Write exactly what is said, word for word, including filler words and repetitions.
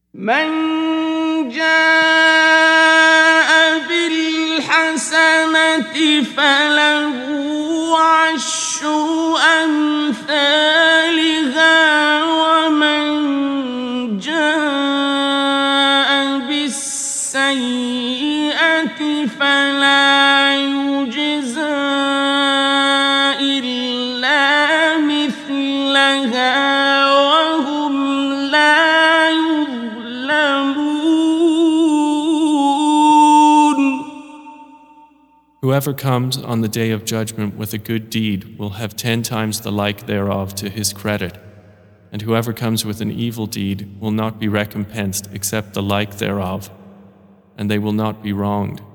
من جاء بالحسنة فله عشر أمثالها ومن جاء بالسيئة فلا يجزى إلا مثلها Whoever comes on the day of judgment with a good deed will have ten times the like thereof to his credit, and whoever comes with an evil deed will not be recompensed except the like thereof, and they will not be wronged.